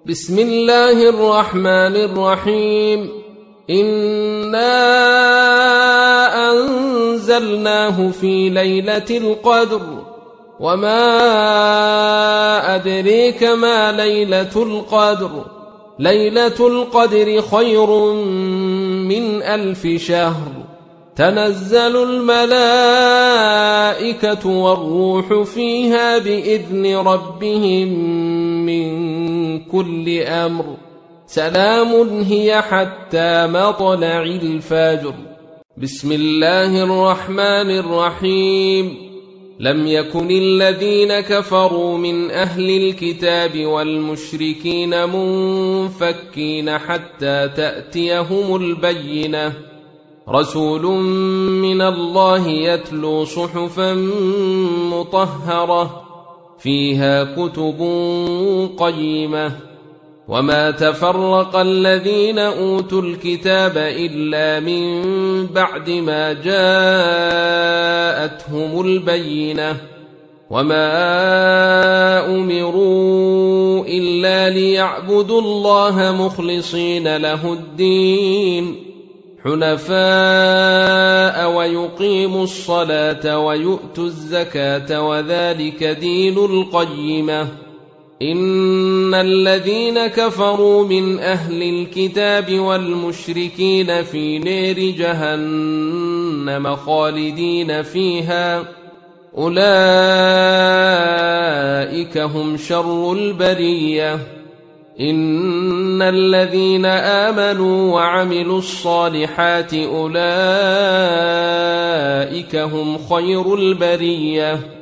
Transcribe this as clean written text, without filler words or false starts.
بسم الله الرحمن الرحيم. إنا أنزلناه في ليلة القدر وما أدريك ما ليلة القدر. ليلة القدر خير من 1000 شهر. تنزل الملائكة والروح فيها بإذن ربهم من كل أمر. سلام هي حتى مطلع الفجر. بسم الله الرحمن الرحيم. لم يكن الذين كفروا من أهل الكتاب والمشركين منفكين حتى تأتيهم البينة. رسول من الله يتلو صحفا مطهرة فيها كتب قيمة. وما تفرق الذين أوتوا الكتاب إلا من بعد ما جاءتهم البينة. وما أمروا إلا ليعبدوا الله مخلصين له الدين حنفاء ويقيموا الصلاة ويؤتوا الزكاة وذلك دين القيمة. إن الذين كفروا من أهل الكتاب والمشركين في نار جهنم خالدين فيها أولئك هم شر البرية. إن الذين آمنوا وعملوا الصالحات أولئك هم خير البرية.